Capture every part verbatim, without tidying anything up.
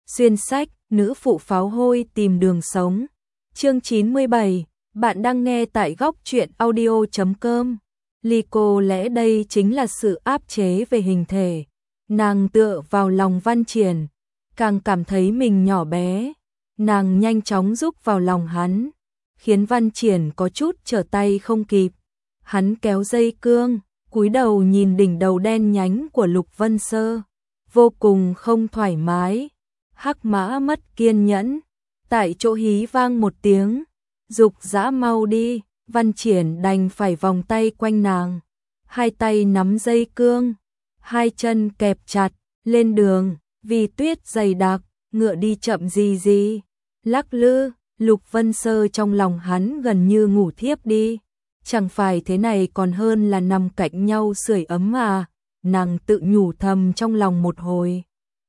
Xuyên sách, nữ phụ pháo hôi tìm đường sống. Chương chín mươi bảy, bạn đang nghe tại góc truyện audio chấm com. Ly cô lẽ đây chính là sự áp chế về hình thể. Nàng tựa vào lòng Văn Triển, càng cảm thấy mình nhỏ bé. Nàng nhanh chóng rúc vào lòng hắn, khiến Văn Triển có chút trở tay không kịp. Hắn kéo dây cương, cúi đầu nhìn đỉnh đầu đen nhánh của Lục Vân Sơ, vô cùng không thoải mái. Hắc Mã mất kiên nhẫn, tại chỗ hí vang một tiếng, dục dã mau đi. Văn Triển đành phải vòng tay quanh nàng, hai tay nắm dây cương, hai chân kẹp chặt. Lên đường, vì tuyết dày đặc, ngựa đi chậm gì gì, lắc lư. Lục Vân Sơ trong lòng hắn gần như ngủ thiếp đi. Chẳng phải thế này còn hơn là nằm cạnh nhau sưởi ấm à. Nàng tự nhủ thầm trong lòng một hồi,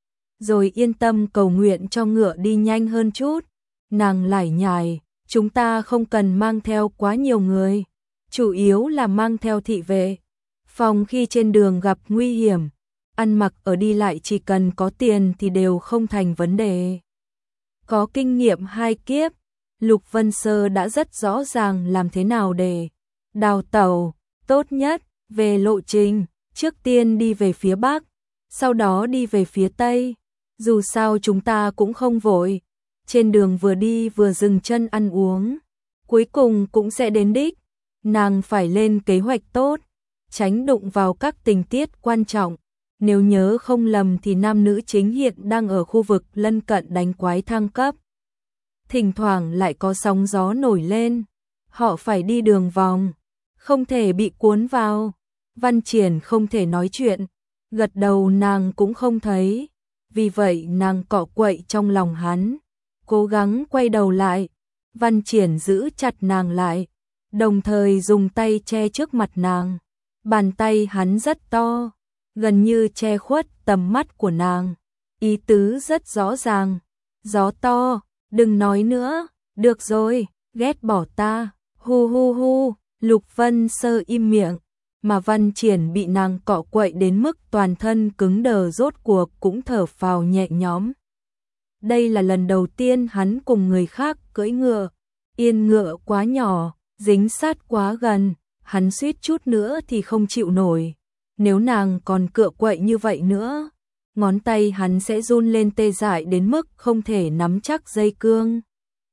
rồi yên tâm cầu nguyện cho ngựa đi nhanh hơn chút. Nàng lải nhải, chúng ta không cần mang theo quá nhiều người, chủ yếu là mang theo thị vệ, phòng khi trên đường gặp nguy hiểm. Ăn mặc ở đi lại chỉ cần có tiền thì đều không thành vấn đề. Có kinh nghiệm hai kiếp, Lục Vân Sơ đã rất rõ ràng làm thế nào để đào tẩu tốt nhất. Về lộ trình, trước tiên đi về phía Bắc, sau đó đi về phía Tây. Dù sao chúng ta cũng không vội, trên đường vừa đi vừa dừng chân ăn uống, cuối cùng cũng sẽ đến đích. Nàng phải lên kế hoạch tốt, tránh đụng vào các tình tiết quan trọng. Nếu nhớ không lầm thì nam nữ chính hiện đang ở khu vực lân cận đánh quái thăng cấp. Thỉnh thoảng lại có sóng gió nổi lên, họ phải đi đường vòng, không thể bị cuốn vào. Văn Triển không thể nói chuyện, gật đầu nàng cũng không thấy. Vì vậy nàng cọ quậy trong lòng hắn, cố gắng quay đầu lại. Văn Triển giữ chặt nàng lại, đồng thời dùng tay che trước mặt nàng. Bàn tay hắn rất to, gần như che khuất tầm mắt của nàng. Ý tứ rất rõ ràng, gió to, đừng nói nữa, được rồi, ghét bỏ ta, hu hu hu. Lục Vân Sơ im miệng, mà Văn Triển bị nàng cọ quậy đến mức toàn thân cứng đờ rốt cuộc cũng thở phào nhẹ nhõm. Đây là lần đầu tiên hắn cùng người khác cưỡi ngựa, yên ngựa quá nhỏ, dính sát quá gần, hắn suýt chút nữa thì không chịu nổi. Nếu nàng còn cựa quậy như vậy nữa, ngón tay hắn sẽ run lên tê dại đến mức không thể nắm chắc dây cương.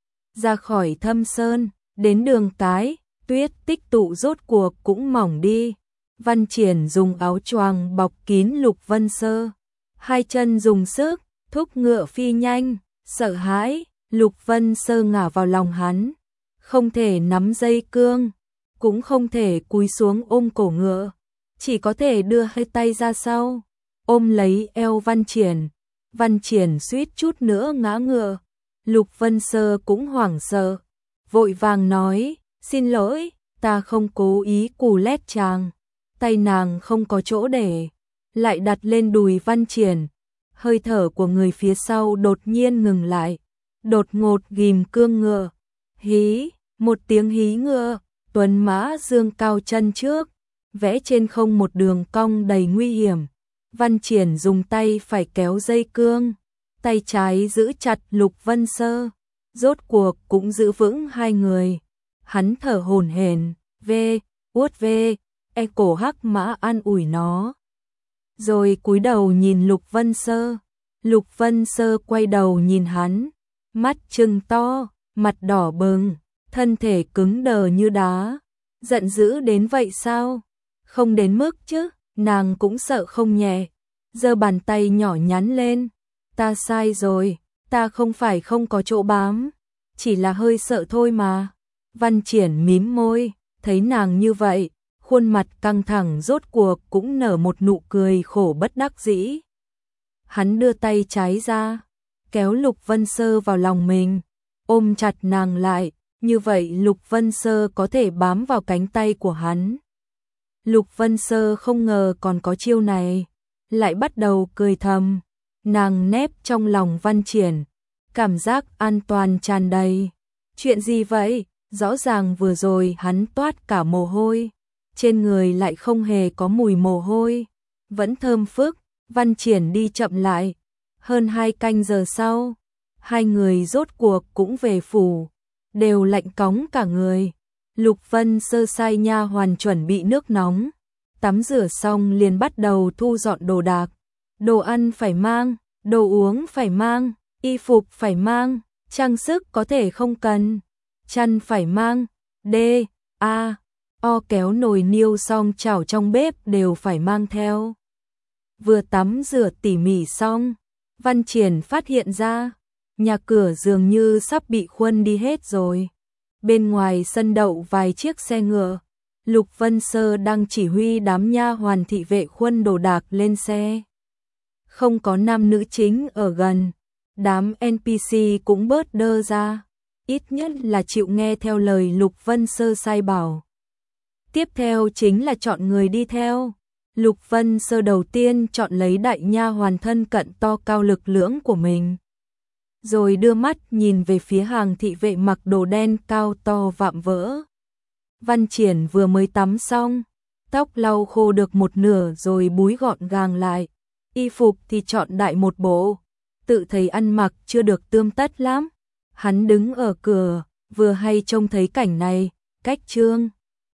Ra khỏi Thâm Sơn, đến đường cái, tuyết tích tụ rốt cuộc cũng mỏng đi. Văn Triển dùng áo choàng bọc kín Lục Vân Sơ, hai chân dùng sức thúc ngựa phi nhanh. Sợ hãi, Lục Vân Sơ ngả vào lòng hắn, không thể nắm dây cương, cũng không thể cúi xuống ôm cổ ngựa, chỉ có thể đưa hai tay ra sau, ôm lấy eo Văn Triển. Văn Triển suýt chút nữa ngã ngựa. Lục Vân Sơ cũng hoảng sợ, vội vàng nói, xin lỗi, ta không cố ý cù lét chàng. Tay nàng không có chỗ để, lại đặt lên đùi Văn Triển. Hơi thở của người phía sau đột nhiên ngừng lại, đột ngột ghim cương ngựa. Hí, một tiếng hí ngựa, tuấn mã dương cao chân trước, vẽ trên không một đường cong đầy nguy hiểm. Văn Triển dùng tay phải kéo dây cương, tay trái giữ chặt Lục Vân Sơ, rốt cuộc cũng giữ vững hai người. Hắn thở hổn hển, vê, uốt vê, e cổ Hắc Mã an ủi nó. Rồi cúi đầu nhìn Lục Vân Sơ. Lục Vân Sơ quay đầu nhìn hắn, mắt trừng to, mặt đỏ bừng, thân thể cứng đờ như đá. Giận dữ đến vậy sao? Không đến mức chứ, nàng cũng sợ không nhẹ. Giơ bàn tay nhỏ nhắn lên, ta sai rồi, ta không phải không có chỗ bám, chỉ là hơi sợ thôi mà. Văn Triển mím môi, thấy nàng như vậy, khuôn mặt căng thẳng rốt cuộc cũng nở một nụ cười khổ bất đắc dĩ. Hắn đưa tay trái ra, kéo Lục Vân Sơ vào lòng mình, ôm chặt nàng lại, như vậy Lục Vân Sơ có thể bám vào cánh tay của hắn. Lục Vân Sơ không ngờ còn có chiêu này, lại bắt đầu cười thầm. Nàng nép trong lòng Văn Triển, cảm giác an toàn tràn đầy. Chuyện gì vậy? Rõ ràng vừa rồi hắn toát cả mồ hôi, trên người lại không hề có mùi mồ hôi, vẫn thơm phức. Văn Triển đi chậm lại, Hơn hai canh giờ sau, hai người rốt cuộc cũng về phủ, đều lạnh cóng cả người. Lục Vân Sơ sai nha hoàn chuẩn bị nước nóng, tắm rửa xong liền bắt đầu thu dọn đồ đạc. Đồ ăn phải mang, đồ uống phải mang, y phục phải mang, trang sức có thể không cần, chăn phải mang, D, A, O kéo nồi niêu xong chảo trong bếp đều phải mang theo. Vừa tắm rửa tỉ mỉ xong, Văn Triển phát hiện ra, nhà cửa dường như sắp bị khuân đi hết rồi. Bên ngoài sân đậu vài chiếc xe ngựa, Lục Vân Sơ đang chỉ huy đám nha hoàn thị vệ khuân đồ đạc lên xe. Không có nam nữ chính ở gần, đám en pê xê cũng bớt đơ ra, ít nhất là chịu nghe theo lời Lục Vân Sơ sai bảo. Tiếp theo chính là chọn người đi theo. Lục Vân Sơ đầu tiên chọn lấy đại nha hoàn thân cận to cao lực lưỡng của mình, rồi đưa mắt nhìn về phía hàng thị vệ mặc đồ đen cao to vạm vỡ. Văn Triển vừa mới tắm xong, tóc lau khô được một nửa rồi búi gọn gàng lại, y phục thì chọn đại một bộ, tự thấy ăn mặc chưa được tươm tất lắm. Hắn đứng ở cửa, vừa hay trông thấy cảnh này, cách Trương